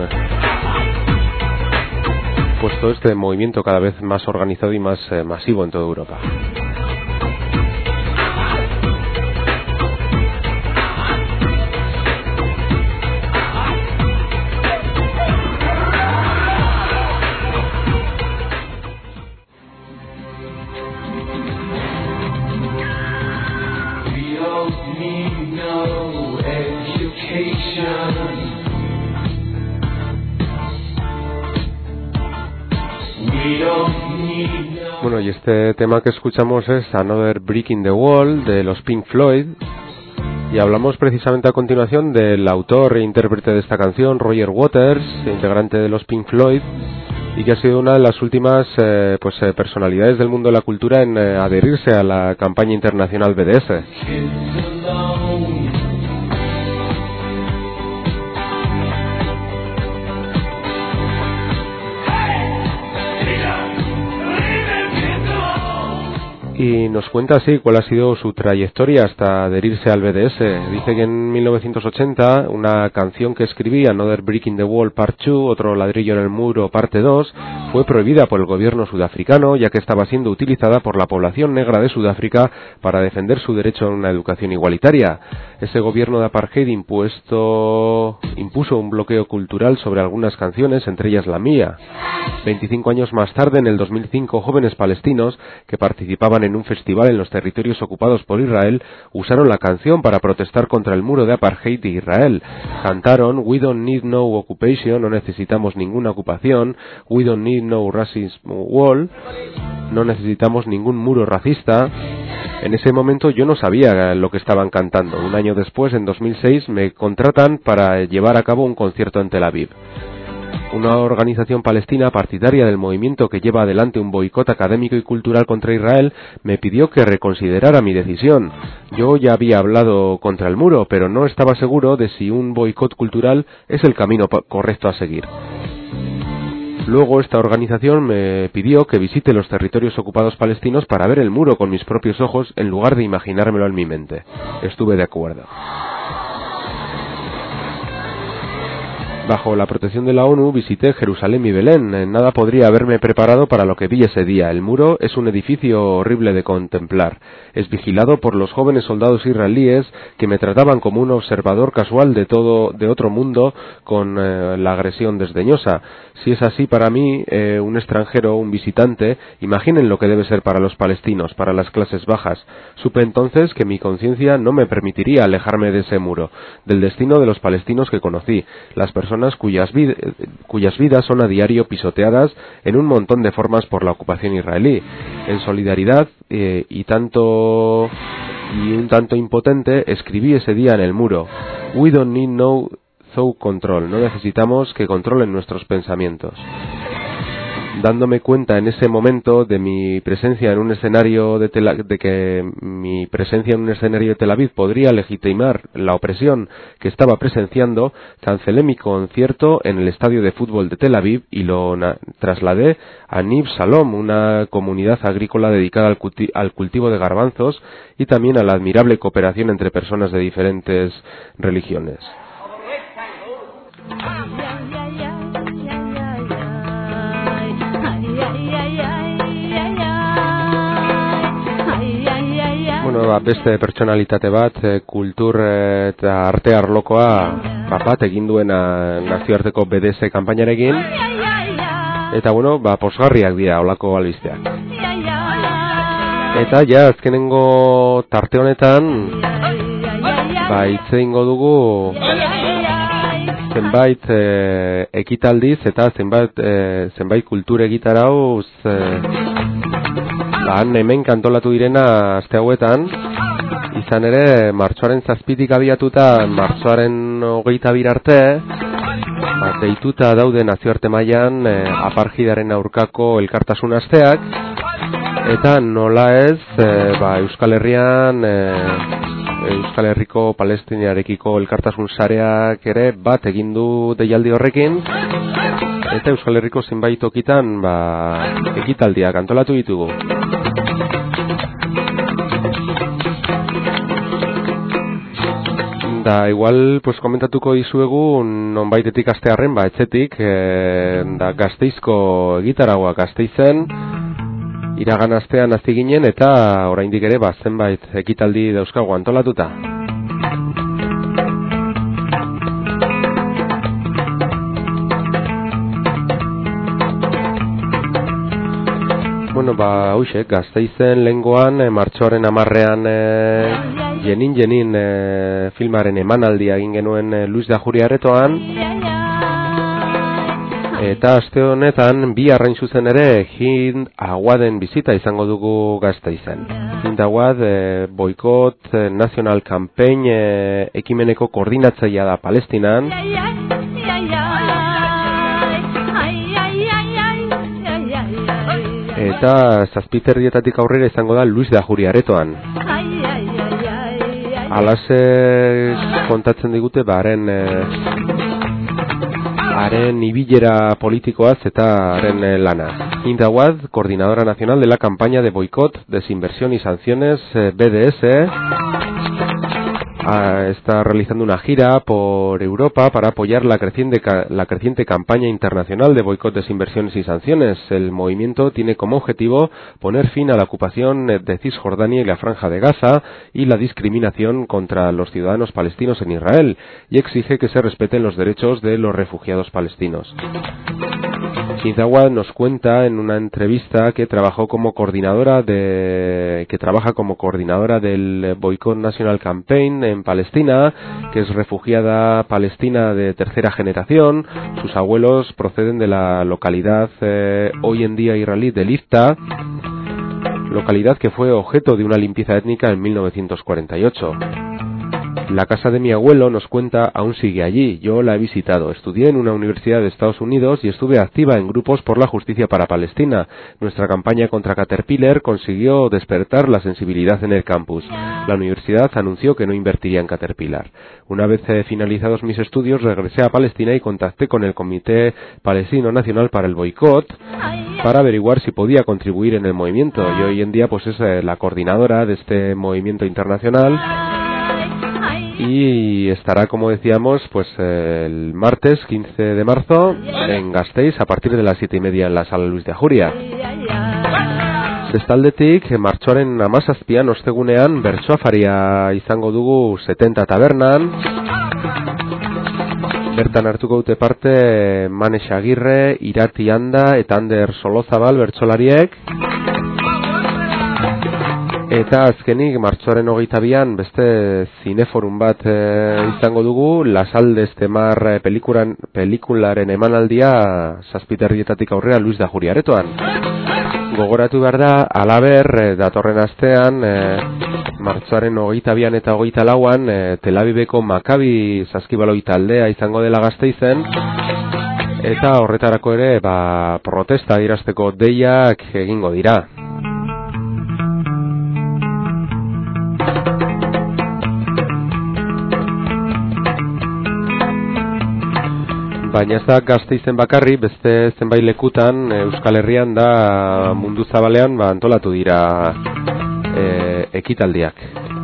Speaker 5: pues todo este movimiento cada vez más organizado y más eh, masivo en toda Europa. Bueno, y este tema que escuchamos es Another Brick in the Wall de los Pink Floyd, y hablamos precisamente a continuación del autor e intérprete de esta canción, Roger Waters, integrante de los Pink Floyd, y que ha sido una de las últimas eh, pues eh, personalidades del mundo de la cultura en eh, adherirse a la campaña internacional B D S. Y nos cuenta así cuál ha sido su trayectoria hasta adherirse al B D S. Dice que en mil novecientos ochenta una canción que escribía, Another Brick in the Wall Part dos, otro ladrillo en el muro Parte dos, fue prohibida por el gobierno sudafricano ya que estaba siendo utilizada por la población negra de Sudáfrica para defender su derecho a una educación igualitaria. Ese gobierno de apartheid impuesto, impuso un bloqueo cultural sobre algunas canciones, entre ellas la mía. veinticinco años más tarde, en el dos mil cinco, jóvenes palestinos que participaban en un festival en los territorios ocupados por Israel usaron la canción para protestar contra el muro de apartheid de Israel. Cantaron We don't need no occupation, no necesitamos ninguna ocupación, We don't need no racism wall, no necesitamos ningún muro racista. En ese momento yo no sabía lo que estaban cantando. Un año después, en dos mil seis, me contratan para llevar a cabo un concierto en Tel Aviv. Una organización palestina partidaria del movimiento que lleva adelante un boicot académico y cultural contra Israel me pidió que reconsiderara mi decisión. Yo ya había hablado contra el muro, pero no estaba seguro de si un boicot cultural es el camino correcto a seguir. Luego esta organización me pidió que visite los territorios ocupados palestinos para ver el muro con mis propios ojos en lugar de imaginármelo en mi mente. Estuve de acuerdo. Bajo la protección de la ONU visité Jerusalén y Belén. Nada podría haberme preparado para lo que vi ese día. El muro es un edificio horrible de contemplar. Es vigilado por los jóvenes soldados israelíes que me trataban como un observador casual de todo, de otro mundo, con eh, la agresión desdeñosa. Si es así para mí, eh, un extranjero, un visitante, imaginen lo que debe ser para los palestinos, para las clases bajas. Supe entonces que mi conciencia no me permitiría alejarme de ese muro, del destino de los palestinos que conocí, las personas cuyas, vid cuyas vidas son a diario pisoteadas en un montón de formas por la ocupación israelí. En solidaridad eh, y tanto y un tanto impotente escribí ese día en el muro: We don't need no thought control. No necesitamos que controlen nuestros pensamientos. Dándome cuenta en ese momento de mi presencia en un escenario de, Tel de que mi presencia en un escenario de Tel Aviv podría legitimar la opresión que estaba presenciando, cancelé mi concierto en el estadio de fútbol de Tel Aviv y lo trasladé a Nib Shalom, una comunidad agrícola dedicada al, culti al cultivo de garbanzos y también a la admirable cooperación entre personas de diferentes religiones. Bueno, beste pertsonalitate bat, kultur eta arte arlokoa bat egin duena nazioarteko B D S kanpainarekin. Eta bueno, ba posgarriak dira holako albisteak. Eta ja azkenengo tarte honetan ba hitz egingo dugu zenbait e, ekitaldiz eta zenbait e, zenbait kultur egitarauz e, Ba, hemen kantolatu direna aste hauetan, izan ere martxoaren zazpitik abiatuta martxoaren hogeita bir arte, ba, deituta daude nazioarte mailan e, apartheidaren aurkako elkartasun asteak, eta nola ez, e, ba, Euskal Herrian, e, Euskal Herriko Palestinarekiko elkartasun sareak ere bat egin du deialdi horrekin, eta Euskal Herriko zenbait tokitan ba, ekitaldiak antolatu ditugu. Da, igual, pues, komentatuko dizuegu nonbaitetik astearren, ba, etxetik, e, da, Gasteizko egitaragoa Gasteizen, iragan astean hasi ginen, eta oraindik ere, ba, zenbait ekitaldi dauzkagu antolatuta. Bueno, ba, hoxe, Gasteizen lengoan, e, martxoaren hamarrean, e, jenin jenin e, filmaren emanaldia egin genuen e, Luis de Ajuria aretoan, eta aste honetan bi arrain zuzen ere Hind Awaden bizita izango dugu Gasteizen. Hind Awad e, boikot e, National Campaign e, ekimeneko koordinatzailea da Palestinan, eta zazpiterrietatik aurrera izango da Luis de Ajuria aretoan. Alase kontatzen digute, baren e, haren ibilera politikoaz eta haren lana. Hind Awad, coordinadora nacional de la campaña de boicot, desinversión y sanciones B D S, está realizando una gira por Europa para apoyar la creciente, la creciente campaña internacional de boicot, desinversiones y sanciones. El movimiento tiene como objetivo poner fin a la ocupación de Cisjordania y la Franja de Gaza y la discriminación contra los ciudadanos palestinos en Israel, y exige que se respeten los derechos de los refugiados palestinos. Hind Awad nos cuenta en una entrevista que trabajó como coordinadora de que trabaja como coordinadora del Boycott National Campaign en Palestina, que es refugiada palestina de tercera generación. Sus abuelos proceden de la localidad eh, hoy en día israelí de Lifta, localidad que fue objeto de una limpieza étnica en mil novecientos cuarenta y ocho. La casa de mi abuelo, nos cuenta, aún sigue allí. Yo la he visitado. Estudié en una universidad de Estados Unidos y estuve activa en grupos por la justicia para Palestina. Nuestra campaña contra Caterpillar consiguió despertar la sensibilidad en el campus. La universidad anunció que no invertiría en Caterpillar. Una vez eh, finalizados mis estudios, regresé a Palestina y contacté con el Comité Palestino Nacional para el Boicot para averiguar si podía contribuir en el movimiento. Y hoy en día pues es eh, la coordinadora de este movimiento internacional. Y estará, como decíamos, pues el martes quince de marzo en Gasteiz a partir de las siete y media en la sala Luis de Ajuria. Bestaldetik, martxoaren hamazazpian ostegunean bertsoafaria izango dugu setenta tabernan. Bertan hartuko dute parte Manes Agirre, Irati Anda eta Ander Solozabal bertsolariek. Eta azkenik martxoaren hogeita bian beste zineforum bat e, izango dugu, Lasal de Estemar pelikulan, pelikularen emanaldia zazpiterrietatik aurrera Luis de Ajuria aretoan. Gogoratu behar da, alaber, e, datorren astean, e, martxoaren hogeita bian eta hogeita lauan, e, Tel Aviveko Makabi saskibaloi taldea izango dela Gasteizen, eta horretarako ere, ba, protesta irazteko deiak egingo dira. Baina ez da Gasteizen bakarri, beste zenbait lekutan Euskal Herrian da mundu zabalean ba, antolatu dira e, ekitaldiak.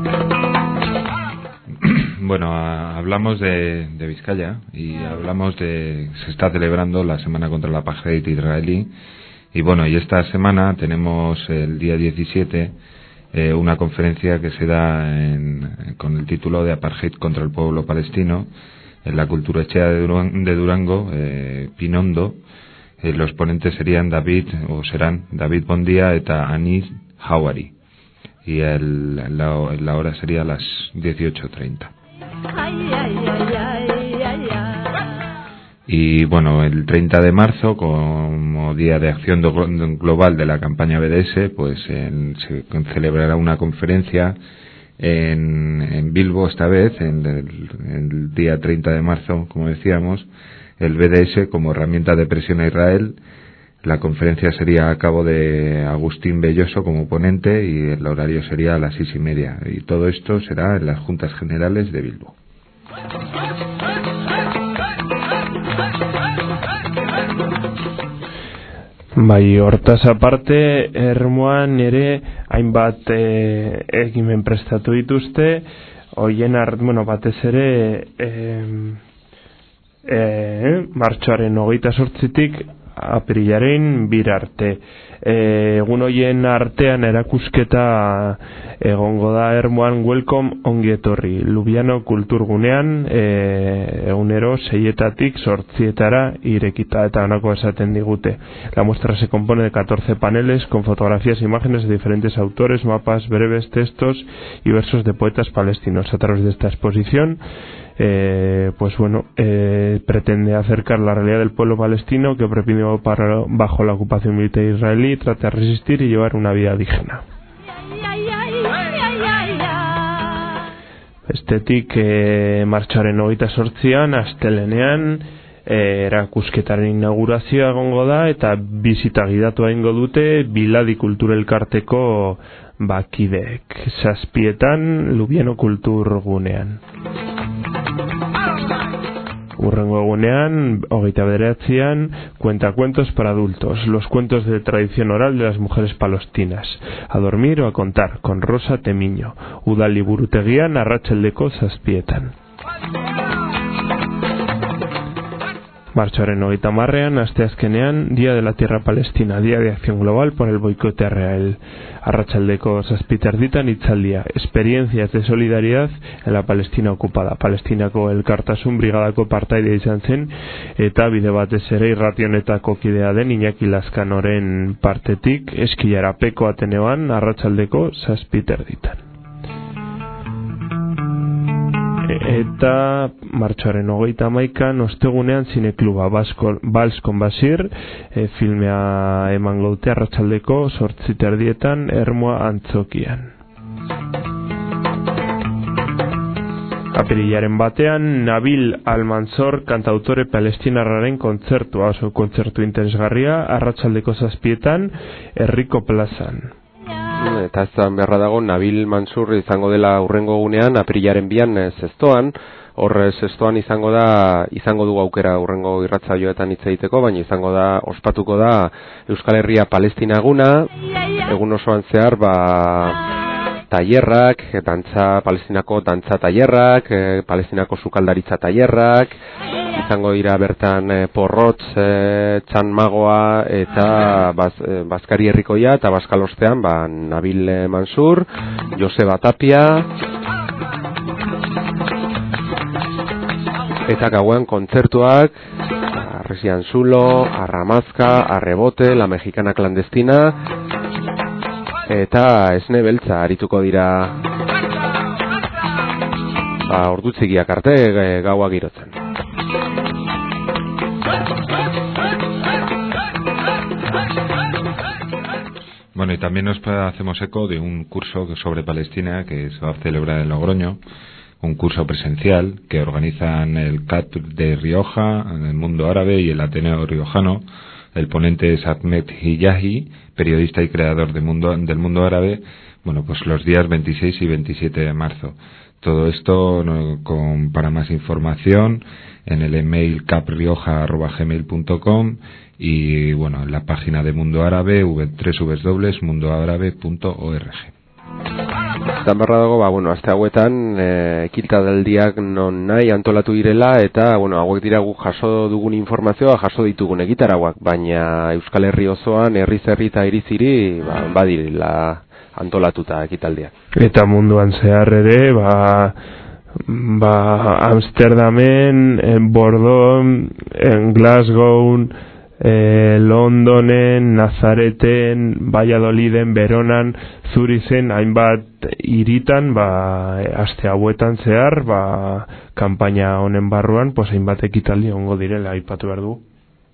Speaker 1: Bueno, hablamos de, de Vizcaya y hablamos de... Se está celebrando la Semana contra la Apartheid israelí y bueno, y esta semana tenemos el día diecisiete eh, una conferencia que se da en, con el título de Apartheid contra el pueblo palestino en la Cultura Echea de Durango, de Durango eh, Pinondo. Eh, los ponentes serían David, o serán David Bondía eta Anis Hawari. Y el, la, la hora sería a las dieciocho treinta. Y bueno, el treinta de marzo, como Día de Acción Global de la campaña B D S, pues en, se celebrará una conferencia En, en Bilbo esta vez, en el, en el día treinta de marzo, como decíamos, el B D S como herramienta de presión a Israel. La conferencia sería a cabo de Agustín Belloso como ponente y el horario sería a las seis y media. Y todo esto será en las Juntas Generales de Bilbo.
Speaker 6: Bai, hortaz aparte, Ermuan ere hainbat e, egimen prestatu dituzte, hoien art, bueno, batez ere e, e, martxoaren hogeita sortzitik aprilaren bir arte. E, egun hoien artean erakusketa egongo da Ermuan welcome ongi etorri. Lubiano kulturgunean e, egunero seietatik sortzietara irekita eta honako esaten digute. La muestra se compone de catorce paneles con fotografías e imágenes de diferentes autores, mapas, breves, textos y versos de poetas palestinos. A través de esta exposición Eh, pues bueno, eh, pretende acercar la realidad del pueblo palestino que oprimido para, bajo la ocupación militar israelí, trata de resistir y llevar una vida digna. Estetik eh, martxoaren hogeita sortzian, astelenean eh, erakusketaren inaugurazioa egongo da eta bizita gidatua egingo dute Biladi Kultur Elkarteko bakideek zazpietan Lubiano Kultur gunean. Urrengo egunean, hogeita bederatzian, cuentacuentos para adultos, los cuentos de tradición oral de las mujeres palestinas, a dormir o a contar, con Rosa Temiño, Udal liburutegian arratsaldeko zazpietan. Martxoaren hogeita hamarrean, asteazkenean, Día de la Tierra Palestina, Día de Acción Global por el Boicot a Israel. Arratsaldeko zazpiterditan hitzaldia, experiencias de solidaridad en la Palestina ocupada. Palestinako elkartasun brigadako partaide izan zen, eta bide batez ere irrationetako kidea den Iñaki Lazkanoren partetik, Eskilarapeko Ateneoan, arratsaldeko zazpiterditan. Eta martxoaren hogeita hamaikan ostegunean zinekluba Bals con Basir e, filmea emango dute arratsaldeko zortziterdietan Ermua Antzokian. Apirilaren batean Nabil Almanzor kantautore palestinarraren kontzertua, oso kontzertu interesgarria, arratsaldeko zazpietan Herriko plazan.
Speaker 5: Eta ez da beharra dago, Nabil Mansur izango dela urrengo gunean, apirilaren bian zestoan, hor zestoan izango da, izango du aukera urrengo irratsaioetan hitz egiteko, baina izango da, ospatuko da Euskal Herria Palestina eguna, egun osoan zehar, ba, tailerrak, dantza, palestinako dantza tailerrak, e, palestinako sukaldaritza tailerrak, izango dira bertan e, porrotz, e, txan magoa eta baz, e, Bazkari Herrikoia eta Bazkalostean ba, Nabil Mansur, Joseba Tapia eta gauean kontzertuak Arresian Zulo, Arramazka, Arrebote, La Mexicana Clandestina eta Esne Beltza arituko dira ba, ordutzigiak arte e, gaua girotzen.
Speaker 1: Bueno, y también nos hacemos eco de un curso sobre Palestina que se va a celebrar en Logroño, un curso presencial que organizan el C A P de Rioja, el Mundo Árabe y el Ateneo Riojano. El ponente es Ahmed Hijahi, periodista y creador de mundo, del Mundo Árabe, bueno, pues los días veintiséis y veintisiete de marzo. Todo esto no, con, para más información en el email caprioja arroba gmail punto com y bueno, en la página de Mundo Árabe w w w punto mundo árabe punto org.
Speaker 5: Zan barra dago, ba, bueno, azte hauetan e, ekitaldaldiak non nahi antolatu direla eta, bueno, hauek dira guk jaso dugun informazioa, jaso ditugun egitarauak, baina Euskal Herri osoan, herriz herri eta iriziri, ba, badirela antolatuta ekitaldiak.
Speaker 6: Eta munduan zehar ere, ba, ba Amsterdamen, en Bordeaux, en Glasgow, eh, Londonen, Nazareten, Valladoliden, Veronan, Zurizen, hainbat hiritan, ba, aste hauetan zehar, ba, kanpaina honen barruan, pues hainbat ekitaldi ongo direla aipatu behar du.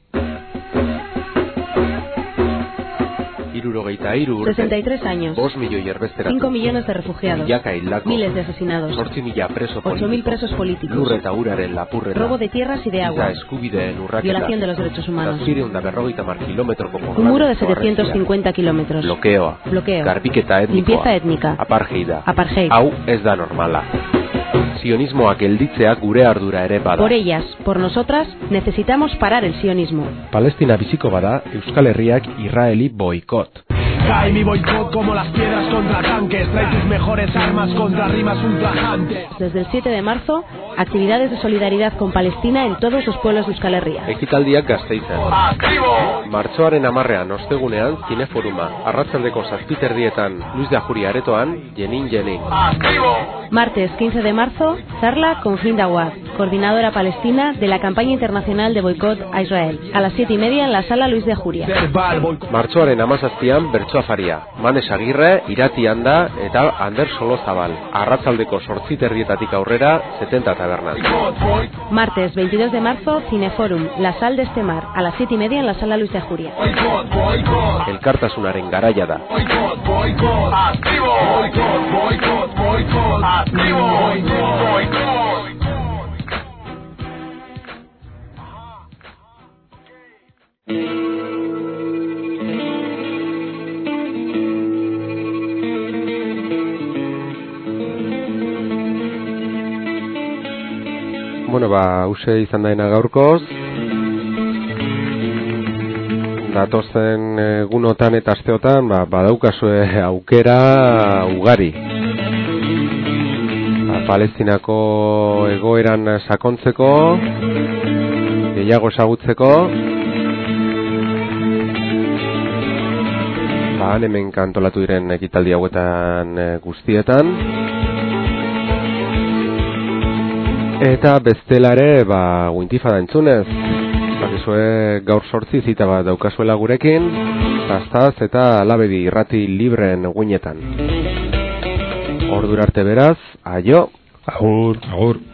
Speaker 10: sesenta y tres años. cinco millones de refugiados. Miles de asesinados. ocho mil presos políticos. Robo de tierras y de agua. Violación de los derechos humanos. Un muro de setecientos cincuenta kilómetros.
Speaker 5: Bloqueo.
Speaker 10: Limpieza étnica.
Speaker 5: Apartheid.
Speaker 10: Apartheid.
Speaker 5: Hau ez da normala. Sionismoak gelditzeak gure ardura ere bada.
Speaker 10: Por ellas, por nosotras, necesitamos parar el sionismo.
Speaker 5: Palestina biziko bada, Euskal Herriak Israeli boicot.
Speaker 11: Cae mi boicot como las piedras contra tanques. Trae tus mejores armas contra rimas ultrajantes.
Speaker 10: Desde el siete de marzo, actividades de solidaridad con Palestina en todos los pueblos de Euskal Herria.
Speaker 5: Ekitaldiak Gasteizen. Martxoaren hamarrean ostegunean Zineforuma. Arratsaldeko zazpiterdietan Luis de Ajuri aretoan, Jenin Jenin.
Speaker 10: Martes quince de marzo, Zarla con Findawad, coordinadora palestina de la campaña internacional de boicot a Israel. A las siete y media en la sala Luis de Ajuria.
Speaker 5: Martxoaren hamazazpian Bertsoa Faria. Manes Agirre, Irati Anda eta Ander Solozabal. Arratsaldeko zortziterdietatik aurrera, setenta tabernas.
Speaker 10: Martes veintidós de marzo, Cineforum, La Sal de Estemar. A las siete y media en la sala Luis de Ajuria.
Speaker 5: Elkartasunaren garaia da.
Speaker 11: Boicot, boicot, activo. Boicot, boicot, boicot, activo. Boicot, boicot.
Speaker 5: Bueno, bueno, ba, hause izan daina gaurkoz. Datozen egunotan eta asteotan, ba, badaukazue aukera ugari. Ba, Palestinako egoeran sakontzeko, gehiago ezagutzeko, ba, hemen kantolatu diren ekitaldi hauetan guztietan. Eta bestelare, ba, Wintifada entzunez. Bakizue gaur sortzi zita bat daukazuela gurekin, Zastaz eta Labedi irrati libreen guinetan. Ordura arte beraz, aio.
Speaker 6: Agur.
Speaker 1: Agur.